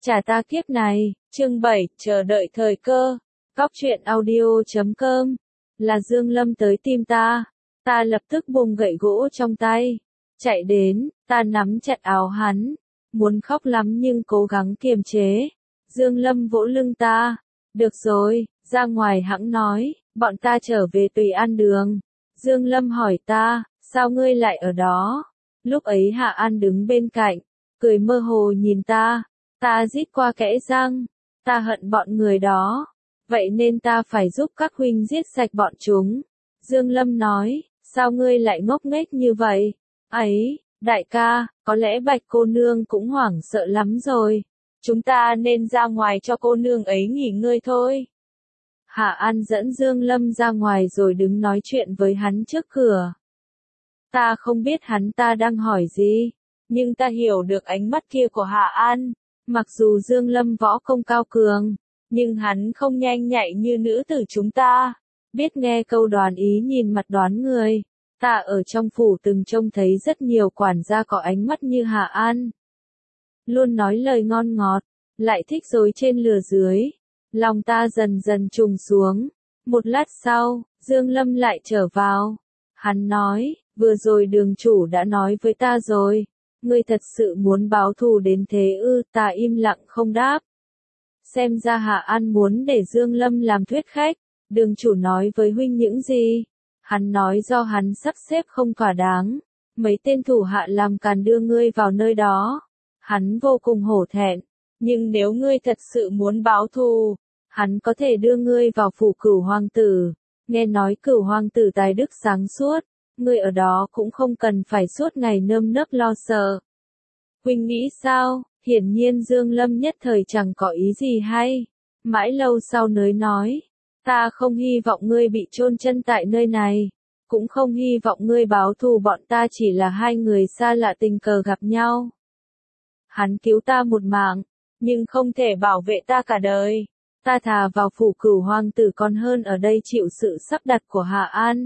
Trả ta kiếp này, chương 7, chờ đợi thời cơ. Góc truyện audio.com. Là Dương Lâm tới tìm ta. Ta lập tức buông gậy gỗ trong tay. Chạy đến, ta nắm chặt áo hắn. Muốn khóc lắm nhưng cố gắng kiềm chế. Dương Lâm vỗ lưng ta. Được rồi, ra ngoài hẵng nói, bọn ta trở về Tùy An đường. Dương Lâm hỏi ta, sao ngươi lại ở đó? Lúc ấy Hạ An đứng bên cạnh, cười mơ hồ nhìn ta. Ta rít qua kẽ răng, ta hận bọn người đó, vậy nên ta phải giúp các huynh giết sạch bọn chúng. Dương Lâm nói, sao ngươi lại ngốc nghếch như vậy? Ấy, đại ca, có lẽ Bạch cô nương cũng hoảng sợ lắm rồi. Chúng ta nên ra ngoài cho cô nương ấy nghỉ ngơi thôi. Hạ An dẫn Dương Lâm ra ngoài rồi đứng nói chuyện với hắn trước cửa. Ta không biết hắn ta đang hỏi gì, nhưng ta hiểu được ánh mắt kia của Hạ An. Mặc dù Dương Lâm võ công cao cường, nhưng hắn không nhanh nhạy như nữ tử chúng ta. Biết nghe câu đoán ý nhìn mặt đoán người. Ta ở trong phủ từng trông thấy rất nhiều quản gia có ánh mắt như Hạ An. Luôn nói lời ngon ngọt, lại thích dối trên lừa dưới. Lòng ta dần dần trùng xuống. Một lát sau, Dương Lâm lại trở vào. Hắn nói, vừa rồi đường chủ đã nói với ta rồi. Ngươi thật sự muốn báo thù đến thế ư? Ta im lặng không đáp. Xem ra Hạ An muốn để Dương Lâm làm thuyết khách. Đường chủ nói với huynh những gì? Hắn nói do hắn sắp xếp không thỏa đáng. Mấy tên thủ hạ làm càn đưa ngươi vào nơi đó. Hắn vô cùng hổ thẹn. Nhưng nếu ngươi thật sự muốn báo thù, hắn có thể đưa ngươi vào phủ Cửu hoàng tử. Nghe nói Cửu hoàng tử tài đức sáng suốt. Ngươi ở đó cũng không cần phải suốt ngày nơm nớp lo sợ. Huynh nghĩ sao? Hiển nhiên Dương Lâm nhất thời chẳng có ý gì hay. Mãi lâu sau mới nói. Ta không hy vọng ngươi bị chôn chân tại nơi này. Cũng không hy vọng ngươi báo thù, bọn ta chỉ là hai người xa lạ tình cờ gặp nhau. Hắn cứu ta một mạng, nhưng không thể bảo vệ ta cả đời. Ta thà vào phủ Cửu hoàng tử còn hơn ở đây chịu sự sắp đặt của Hạ An.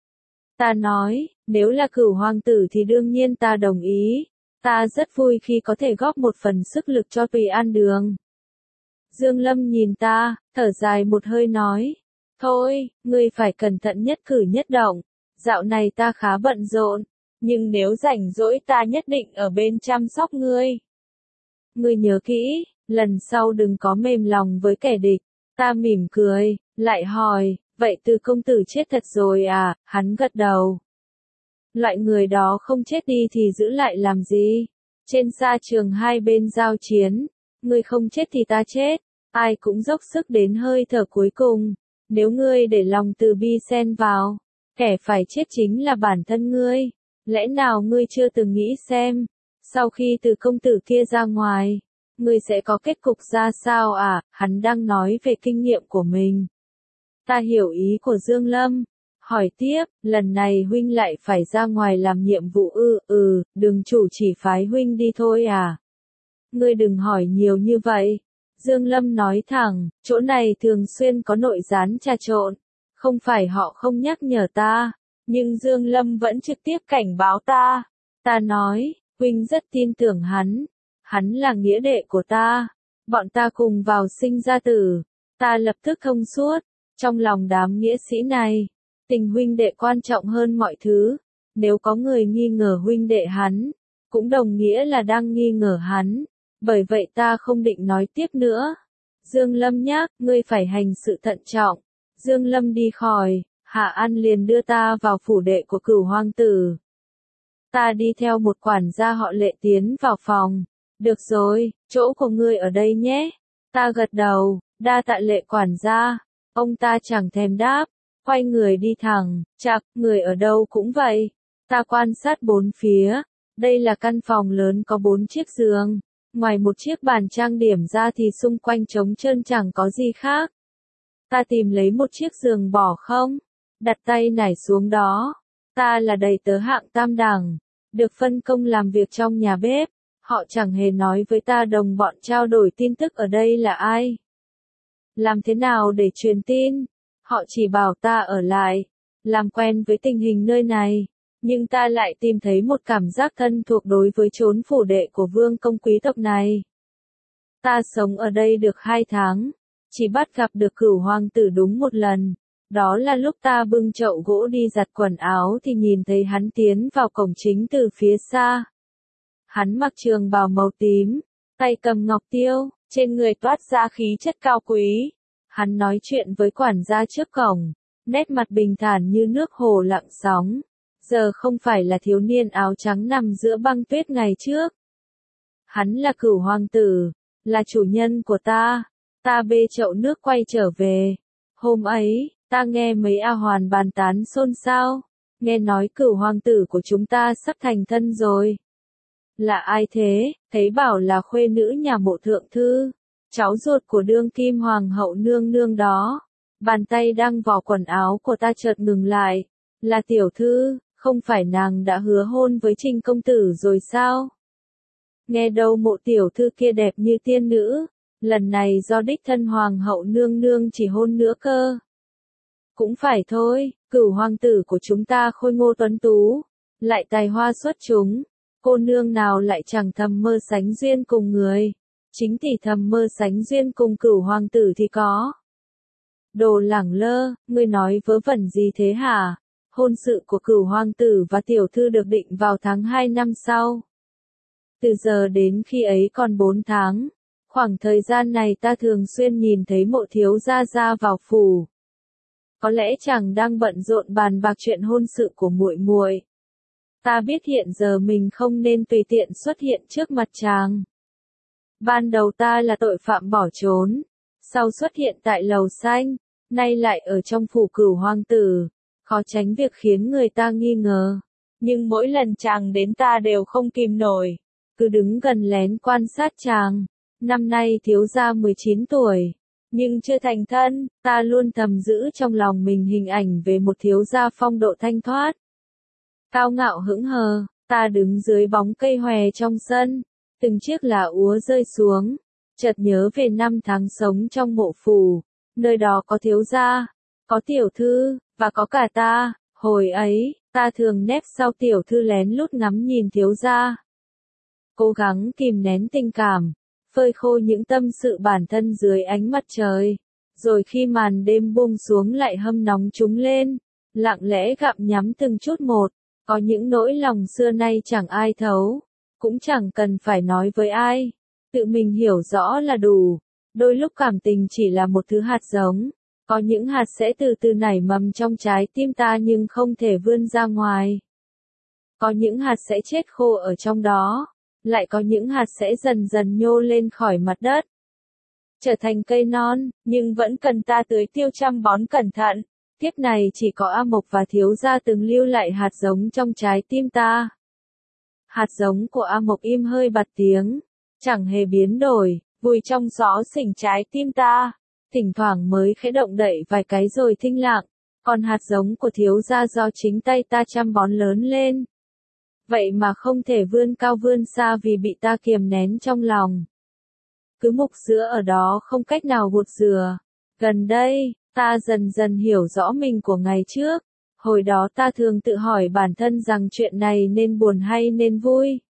Ta nói, nếu là Cửu hoàng tử thì đương nhiên ta đồng ý. Ta rất vui khi có thể góp một phần sức lực cho Tùy An đường. Dương Lâm nhìn ta, thở dài một hơi nói. Thôi, ngươi phải cẩn thận nhất cử nhất động. Dạo này ta khá bận rộn, nhưng nếu rảnh rỗi ta nhất định ở bên chăm sóc ngươi. Ngươi nhớ kỹ, lần sau đừng có mềm lòng với kẻ địch. Ta mỉm cười, lại hỏi, vậy Từ công tử chết thật rồi à? Hắn gật đầu. Loại người đó không chết đi thì giữ lại làm gì? Trên sa trường hai bên giao chiến, ngươi không chết thì ta chết, ai cũng dốc sức đến hơi thở cuối cùng. Nếu ngươi để lòng từ bi xen vào, kẻ phải chết chính là bản thân ngươi. Lẽ nào ngươi chưa từng nghĩ xem, sau khi Từ công tử kia ra ngoài, ngươi sẽ có kết cục ra sao à? Hắn đang nói về kinh nghiệm của mình. Ta hiểu ý của Dương Lâm. Hỏi tiếp, lần này huynh lại phải ra ngoài làm nhiệm vụ ư? Đường chủ chỉ phái huynh đi thôi à? Ngươi đừng hỏi nhiều như vậy. Dương Lâm nói thẳng, chỗ này thường xuyên có nội gián trà trộn. Không phải họ không nhắc nhở ta, nhưng Dương Lâm vẫn trực tiếp cảnh báo ta. Ta nói, huynh rất tin tưởng hắn. Hắn là nghĩa đệ của ta. Bọn ta cùng vào sinh ra tử. Ta lập tức thông suốt. Trong lòng đám nghĩa sĩ này, tình huynh đệ quan trọng hơn mọi thứ. Nếu có người nghi ngờ huynh đệ hắn, cũng đồng nghĩa là đang nghi ngờ hắn. Bởi vậy ta không định nói tiếp nữa. Dương Lâm nhắc, ngươi phải hành sự thận trọng. Dương Lâm đi khỏi, Hạ An liền đưa ta vào phủ đệ của Cửu hoàng tử. Ta đi theo một quản gia họ Lệ tiến vào phòng. Được rồi, chỗ của ngươi ở đây nhé. Ta gật đầu, đa tạ Lệ quản gia. Ông ta chẳng thèm đáp, quay người đi thẳng. Chạc, người ở đâu cũng vậy. Ta quan sát bốn phía. Đây là căn phòng lớn có 4 chiếc giường. Ngoài một chiếc bàn trang điểm ra thì xung quanh trống trơn chẳng có gì khác. Ta tìm lấy một chiếc giường bỏ không, đặt tay nải xuống đó. Ta là đầy tớ hạng tam đẳng, được phân công làm việc trong nhà bếp. Họ chẳng hề nói với ta đồng bọn trao đổi tin tức ở đây là ai. Làm thế nào để truyền tin? Họ chỉ bảo ta ở lại, làm quen với tình hình nơi này. Nhưng ta lại tìm thấy một cảm giác thân thuộc đối với chốn phủ đệ của vương công quý tộc này. Ta sống ở đây được 2 tháng, chỉ bắt gặp được Cửu hoàng tử đúng một lần. Đó là lúc ta bưng chậu gỗ đi giặt quần áo thì nhìn thấy hắn tiến vào cổng chính từ phía xa. Hắn mặc trường bào màu tím, tay cầm ngọc tiêu, trên người toát ra khí chất cao quý. Hắn nói chuyện với quản gia trước cổng, nét mặt bình thản như nước hồ lặng sóng. Giờ không phải là thiếu niên áo trắng nằm giữa băng tuyết ngày trước. Hắn là Cửu hoàng tử, là chủ nhân của ta. Ta bê chậu nước quay trở về. Hôm ấy, ta nghe mấy A Hoàn bàn tán xôn xao. Nghe nói Cửu hoàng tử của chúng ta sắp thành thân rồi. Là ai thế? Thấy bảo là khuê nữ nhà Mộ thượng thư, cháu ruột của đương kim hoàng hậu nương nương đó. Bàn tay đang vò quần áo của ta chợt ngừng lại. Là tiểu thư, không phải nàng đã hứa hôn với Trình công tử rồi sao? Nghe đâu Mộ tiểu thư kia đẹp như tiên nữ, lần này do đích thân hoàng hậu nương nương chỉ hôn nữa cơ. Cũng phải thôi, Cửu hoàng tử của chúng ta khôi ngô tuấn tú, lại tài hoa xuất chúng, cô nương nào lại chẳng thầm mơ sánh duyên cùng người. Chính tỷ thầm mơ sánh duyên cùng Cửu hoàng tử thì có. Đồ lẳng lơ, ngươi nói vớ vẩn gì thế hả? Hôn sự của Cửu hoàng tử và tiểu thư được định vào tháng 2 năm sau. Từ giờ đến khi ấy còn 4 tháng. Khoảng thời gian này ta thường xuyên nhìn thấy Mộ thiếu gia ra vào phủ. Có lẽ chàng đang bận rộn bàn bạc chuyện hôn sự của muội muội. Ta biết hiện giờ mình không nên tùy tiện xuất hiện trước mặt chàng. Ban đầu ta là tội phạm bỏ trốn, sau xuất hiện tại lầu xanh, nay lại ở trong phủ Cửu hoàng tử, khó tránh việc khiến người ta nghi ngờ. Nhưng mỗi lần chàng đến ta đều không kìm nổi, cứ đứng gần lén quan sát chàng. Năm nay thiếu gia 19 tuổi, nhưng chưa thành thân, ta luôn thầm giữ trong lòng mình hình ảnh về một thiếu gia phong độ thanh thoát. Cao ngạo hững hờ, ta đứng dưới bóng cây hòe trong sân, từng chiếc lá úa rơi xuống, chợt nhớ về 5 tháng sống trong mộ phủ, nơi đó có thiếu gia, có tiểu thư, và có cả ta. Hồi ấy, ta thường nép sau tiểu thư lén lút ngắm nhìn thiếu gia. Cố gắng kìm nén tình cảm, phơi khô những tâm sự bản thân dưới ánh mặt trời. Rồi khi màn đêm buông xuống lại hâm nóng chúng lên, lặng lẽ gặm nhắm từng chút một. Có những nỗi lòng xưa nay chẳng ai thấu, cũng chẳng cần phải nói với ai. Tự mình hiểu rõ là đủ. Đôi lúc cảm tình chỉ là một thứ hạt giống. Có những hạt sẽ từ từ nảy mầm trong trái tim ta nhưng không thể vươn ra ngoài. Có những hạt sẽ chết khô ở trong đó. Lại có những hạt sẽ dần dần nhô lên khỏi mặt đất. Trở thành cây non, nhưng vẫn cần ta tưới tiêu chăm bón cẩn thận. Kiếp này chỉ có A Mộc và thiếu gia từng lưu lại hạt giống trong trái tim ta. Hạt giống của A Mộc im hơi bặt tiếng, chẳng hề biến đổi, vùi trong gió xỉnh trái tim ta. Thỉnh thoảng mới khẽ động đậy vài cái rồi thinh lặng. Còn hạt giống của thiếu gia do chính tay ta chăm bón lớn lên. Vậy mà không thể vươn cao vươn xa vì bị ta kiềm nén trong lòng. Cứ mục sữa ở đó không cách nào gột rửa. Gần đây, ta dần dần hiểu rõ mình của ngày trước. Hồi đó ta thường tự hỏi bản thân rằng chuyện này nên buồn hay nên vui.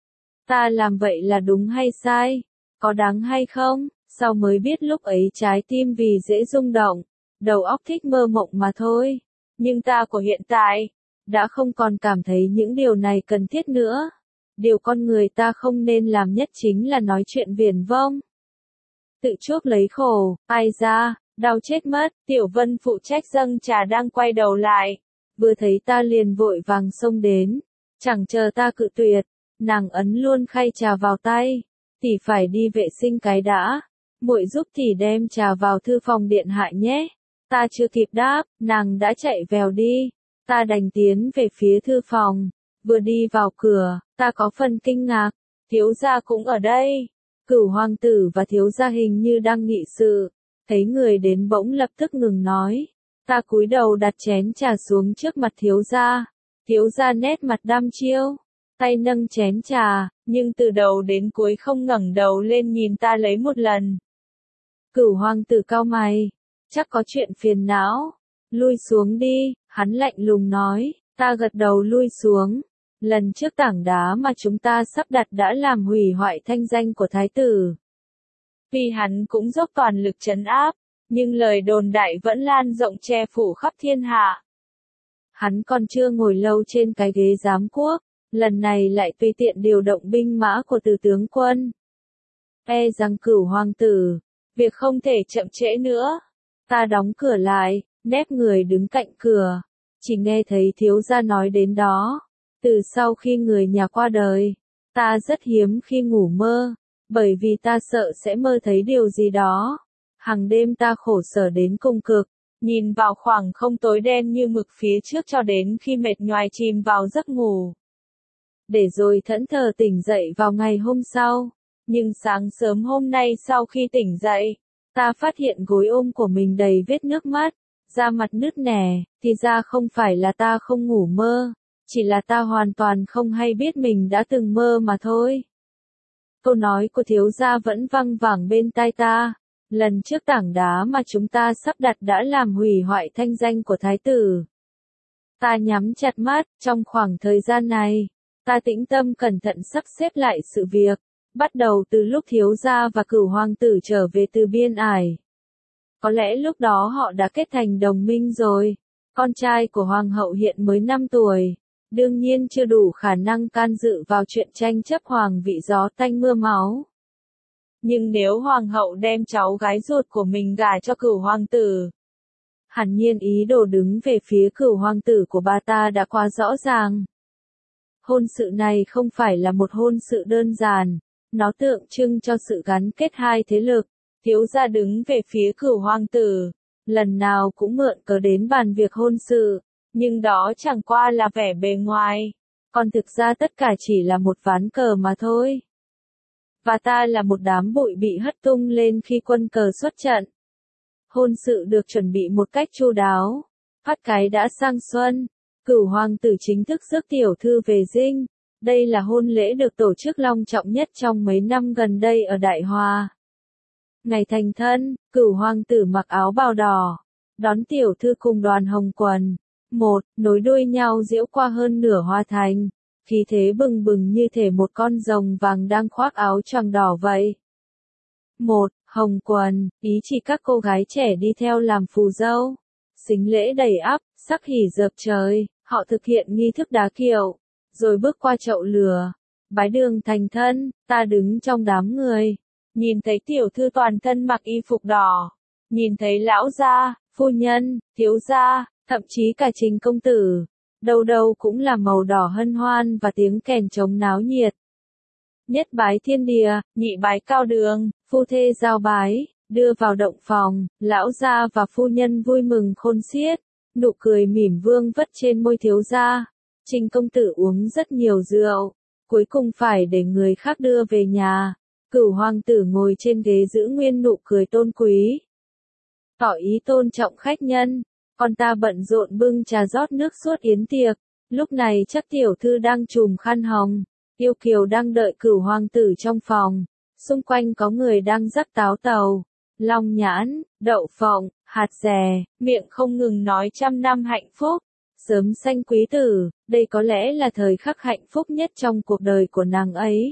Ta làm vậy là đúng hay sai? Có đáng hay không? Sau mới biết lúc ấy trái tim vì dễ rung động, đầu óc thích mơ mộng mà thôi. Nhưng ta của hiện tại đã không còn cảm thấy những điều này cần thiết nữa. Điều con người ta không nên làm nhất chính là nói chuyện viển vông. Tự chuốc lấy khổ, ai ra, đau chết mất. Tiểu Vân phụ trách dâng trà đang quay đầu lại, vừa thấy ta liền vội vàng xông đến, chẳng chờ ta cự tuyệt, nàng ấn luôn khay trà vào tay. Tỷ phải đi vệ sinh cái đã, muội giúp tỷ đem trà vào thư phòng điện hạ nhé. Ta chưa kịp đáp, nàng đã chạy vèo đi. Ta đành tiến về phía thư phòng, vừa đi vào cửa, ta có phần kinh ngạc, thiếu gia cũng ở đây. Cửu hoàng tử và thiếu gia hình như đang nghị sự, thấy người đến bỗng lập tức ngừng nói. Ta cúi đầu đặt chén trà xuống trước mặt thiếu gia nét mặt đăm chiêu, tay nâng chén trà, nhưng từ đầu đến cuối không ngẩng đầu lên nhìn ta lấy một lần. Cửu hoàng tử cau mày, chắc có chuyện phiền não, lui xuống đi, hắn lạnh lùng nói. Ta gật đầu lui xuống. Lần trước tảng đá mà chúng ta sắp đặt đã làm hủy hoại thanh danh của thái tử. Vì hắn cũng dốc toàn lực trấn áp, nhưng lời đồn đại vẫn lan rộng che phủ khắp thiên hạ. Hắn còn chưa ngồi lâu trên cái ghế giám quốc, lần này lại tùy tiện điều động binh mã của Từ tướng quân. E rằng Cửu hoàng tử, việc không thể chậm trễ nữa. Ta đóng cửa lại, nép người đứng cạnh cửa, chỉ nghe thấy thiếu gia nói đến đó. Từ sau khi người nhà qua đời, ta rất hiếm khi ngủ mơ, bởi vì ta sợ sẽ mơ thấy điều gì đó. Hàng đêm ta khổ sở đến cùng cực, nhìn vào khoảng không tối đen như mực phía trước cho đến khi mệt nhoài chìm vào giấc ngủ. Để rồi thẫn thờ tỉnh dậy vào ngày hôm sau. Nhưng sáng sớm hôm nay sau khi tỉnh dậy, ta phát hiện gối ôm của mình đầy vết nước mắt, da mặt nứt nẻ, thì ra không phải là ta không ngủ mơ, chỉ là ta hoàn toàn không hay biết mình đã từng mơ mà thôi. Câu nói của thiếu gia vẫn văng vẳng bên tai ta. Lần trước tảng đá mà chúng ta sắp đặt đã làm hủy hoại thanh danh của thái tử. Ta nhắm chặt mắt, trong khoảng thời gian này, ta tĩnh tâm cẩn thận sắp xếp lại sự việc, bắt đầu từ lúc thiếu gia và Cửu hoàng tử trở về từ biên ải. Có lẽ lúc đó họ đã kết thành đồng minh rồi. Con trai của hoàng hậu hiện mới 5 tuổi, đương nhiên chưa đủ khả năng can dự vào chuyện tranh chấp hoàng vị gió tanh mưa máu. Nhưng nếu hoàng hậu đem cháu gái ruột của mình gả cho Cửu hoàng tử, hẳn nhiên ý đồ đứng về phía Cửu hoàng tử của bà ta đã quá rõ ràng. Hôn sự này không phải là một hôn sự đơn giản, nó tượng trưng cho sự gắn kết hai thế lực. Thiếu gia đứng về phía Cửu hoàng tử, lần nào cũng mượn cớ đến bàn việc hôn sự, nhưng đó chẳng qua là vẻ bề ngoài, còn thực ra tất cả chỉ là một ván cờ mà thôi. Và ta là một đám bụi bị hất tung lên khi quân cờ xuất trận. Hôn sự được chuẩn bị một cách chu đáo, phát cái đã sang xuân, Cửu hoàng tử chính thức rước tiểu thư về dinh. Đây là hôn lễ được tổ chức long trọng nhất trong mấy năm gần đây ở Đại Hòa. Ngày thành thân, Cửu hoàng tử mặc áo bào đỏ, đón tiểu thư cùng đoàn hồng quần, nối đuôi nhau diễu qua hơn nửa Hoa Thành, khí thế bừng bừng như thể một con rồng vàng đang khoác áo choàng đỏ vậy. Hồng quần, ý chỉ các cô gái trẻ đi theo làm phù dâu. Sính lễ đầy ắp, sắc hỉ dợp trời, họ thực hiện nghi thức đá kiệu, rồi bước qua chậu lửa, bái đường thành thân. Ta đứng trong đám người, nhìn thấy tiểu thư toàn thân mặc y phục đỏ, nhìn thấy lão gia, phu nhân, thiếu gia, thậm chí cả Trình công tử, đâu đâu cũng là màu đỏ hân hoan và tiếng kèn trống náo nhiệt. Nhất bái thiên địa, nhị bái cao đường, phu thê giao bái, đưa vào động phòng, lão gia và phu nhân vui mừng khôn xiết, nụ cười mỉm vương vất trên môi thiếu gia. Trình công tử uống rất nhiều rượu, cuối cùng phải để người khác đưa về nhà. Cửu hoàng tử ngồi trên ghế giữ nguyên nụ cười tôn quý, tỏ ý tôn trọng khách nhân, còn ta bận rộn bưng trà rót nước suốt yến tiệc. Lúc này chắc tiểu thư đang trùm khăn hồng, yêu kiều đang đợi Cửu hoàng tử trong phòng, xung quanh có người đang rắc táo tàu, long nhãn, đậu phộng, hạt dẻ, miệng không ngừng nói trăm năm hạnh phúc, sớm sanh quý tử. Đây có lẽ là thời khắc hạnh phúc nhất trong cuộc đời của nàng ấy.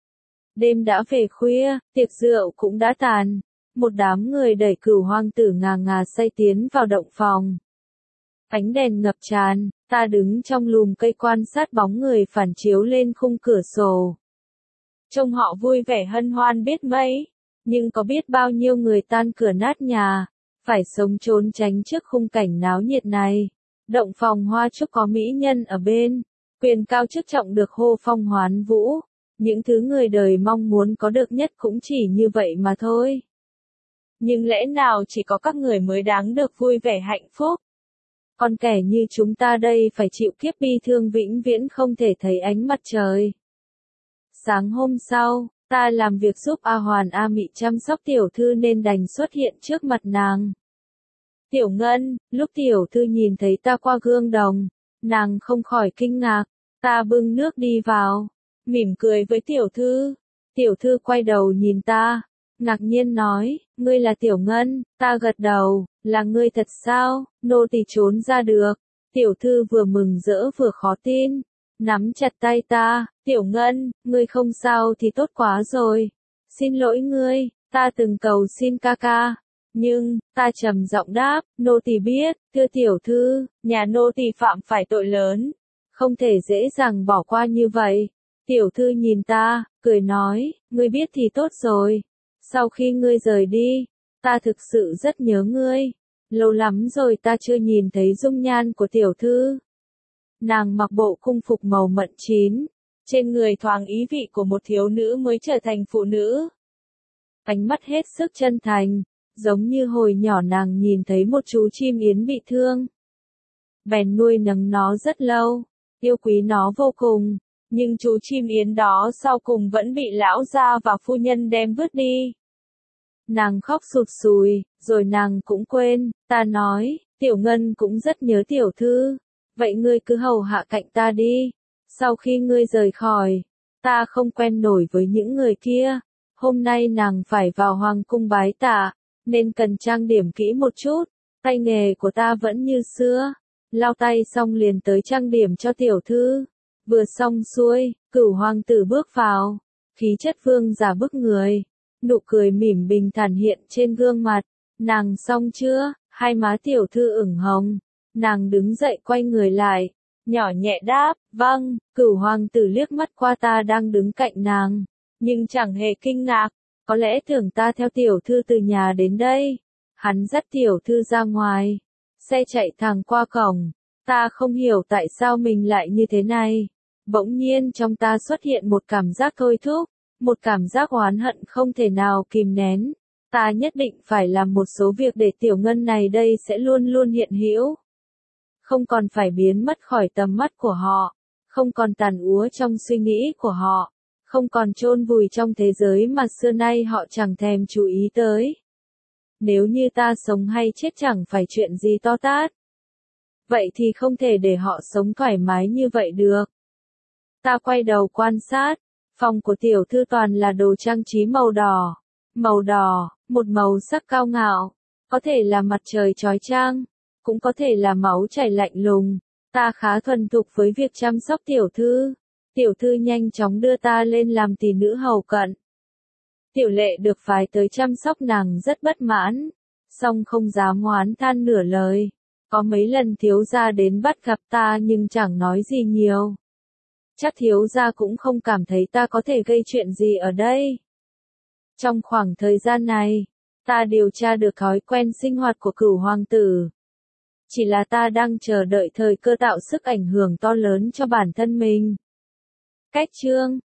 Đêm đã về khuya, tiệc rượu cũng đã tàn. Một đám người đẩy Cửu hoàng tử ngà ngà say tiến vào động phòng. Ánh đèn ngập tràn, ta đứng trong lùm cây quan sát bóng người phản chiếu lên khung cửa sổ. Trông họ vui vẻ hân hoan biết mấy, nhưng có biết bao nhiêu người tan cửa nát nhà, phải sống trốn tránh trước khung cảnh náo nhiệt này. Động phòng hoa trúc có mỹ nhân ở bên, quyền cao chức trọng được hô phong hoán vũ. Những thứ người đời mong muốn có được nhất cũng chỉ như vậy mà thôi. Nhưng lẽ nào chỉ có các người mới đáng được vui vẻ hạnh phúc? Còn kẻ như chúng ta đây phải chịu kiếp bi thương vĩnh viễn không thể thấy ánh mặt trời. Sáng hôm sau, ta làm việc giúp A Hoàn A Mị chăm sóc tiểu thư nên đành xuất hiện trước mặt nàng. Tiểu Ngân, lúc tiểu thư nhìn thấy ta qua gương đồng, nàng không khỏi kinh ngạc. Ta bưng nước đi vào, mỉm cười với tiểu thư. Tiểu thư quay đầu nhìn ta, ngạc nhiên nói, ngươi là Tiểu Ngân. Ta gật đầu, là ngươi thật sao? Nô tỳ trốn ra được. Tiểu thư vừa mừng rỡ vừa khó tin, nắm chặt tay ta. Tiểu Ngân, ngươi không sao thì tốt quá rồi. Xin lỗi ngươi, Ta từng cầu xin ca ca. Nhưng, ta trầm giọng đáp, nô tỳ biết, thưa tiểu thư, nhà nô tỳ phạm phải tội lớn. Không thể dễ dàng bỏ qua như vậy. Tiểu thư nhìn ta, cười nói, ngươi biết thì tốt rồi. Sau khi ngươi rời đi, ta thực sự rất nhớ ngươi. Lâu lắm rồi ta chưa nhìn thấy dung nhan của tiểu thư. Nàng mặc bộ cung phục màu mận chín, trên người thoáng ý vị của một thiếu nữ mới trở thành phụ nữ. Ánh mắt hết sức chân thành, giống như hồi nhỏ nàng nhìn thấy một chú chim yến bị thương. Bèn nuôi nấng nó rất lâu, yêu quý nó vô cùng, nhưng chú chim yến đó sau cùng vẫn bị lão gia và phu nhân đem vứt đi. Nàng khóc sụt sùi, rồi nàng cũng quên, ta nói, tiểu ngân cũng rất nhớ tiểu thư, vậy ngươi cứ hầu hạ cạnh ta đi. Sau khi ngươi rời khỏi, ta không quen nổi với những người kia, hôm nay nàng phải vào hoàng cung bái tạ, nên cần trang điểm kỹ một chút, tay nghề của ta vẫn như xưa. Lau tay xong liền tới trang điểm cho tiểu thư. Vừa xong xuôi, Cửu hoàng tử bước vào, khí chất vương giả bức người, nụ cười mỉm bình thản hiện trên gương mặt. Nàng xong chưa? Hai má tiểu thư ửng hồng. Nàng đứng dậy quay người lại, nhỏ nhẹ đáp, vâng. Cửu hoàng tử liếc mắt qua ta đang đứng cạnh nàng, nhưng chẳng hề kinh ngạc, có lẽ tưởng ta theo tiểu thư từ nhà đến đây. Hắn dắt tiểu thư ra ngoài, xe chạy thẳng qua cổng, ta không hiểu tại sao mình lại như thế này. Bỗng nhiên trong ta xuất hiện một cảm giác thôi thúc, một cảm giác oán hận không thể nào kìm nén. Ta nhất định phải làm một số việc để tiểu ngân này đây sẽ luôn luôn hiện hữu. Không còn phải biến mất khỏi tầm mắt của họ, không còn tàn úa trong suy nghĩ của họ, không còn chôn vùi trong thế giới mà xưa nay họ chẳng thèm chú ý tới. Nếu như ta sống hay chết chẳng phải chuyện gì to tát, vậy thì không thể để họ sống thoải mái như vậy được. Ta quay đầu quan sát, phòng của tiểu thư toàn là đồ trang trí màu đỏ. Màu đỏ, một màu sắc cao ngạo, có thể là mặt trời chói chang, cũng có thể là máu chảy lạnh lùng. Ta khá thuần thục với việc chăm sóc tiểu thư. Tiểu thư nhanh chóng đưa ta lên làm tỷ nữ hầu cận. Tiểu lệ được phái tới chăm sóc nàng rất bất mãn, song không dám oán than nửa lời. Có mấy lần thiếu gia đến bắt gặp ta nhưng chẳng nói gì nhiều. Chắc thiếu gia cũng không cảm thấy ta có thể gây chuyện gì ở đây. Trong khoảng thời gian này, ta điều tra được thói quen sinh hoạt của Cửu hoàng tử. Chỉ là ta đang chờ đợi thời cơ tạo sức ảnh hưởng to lớn cho bản thân mình. Cách chương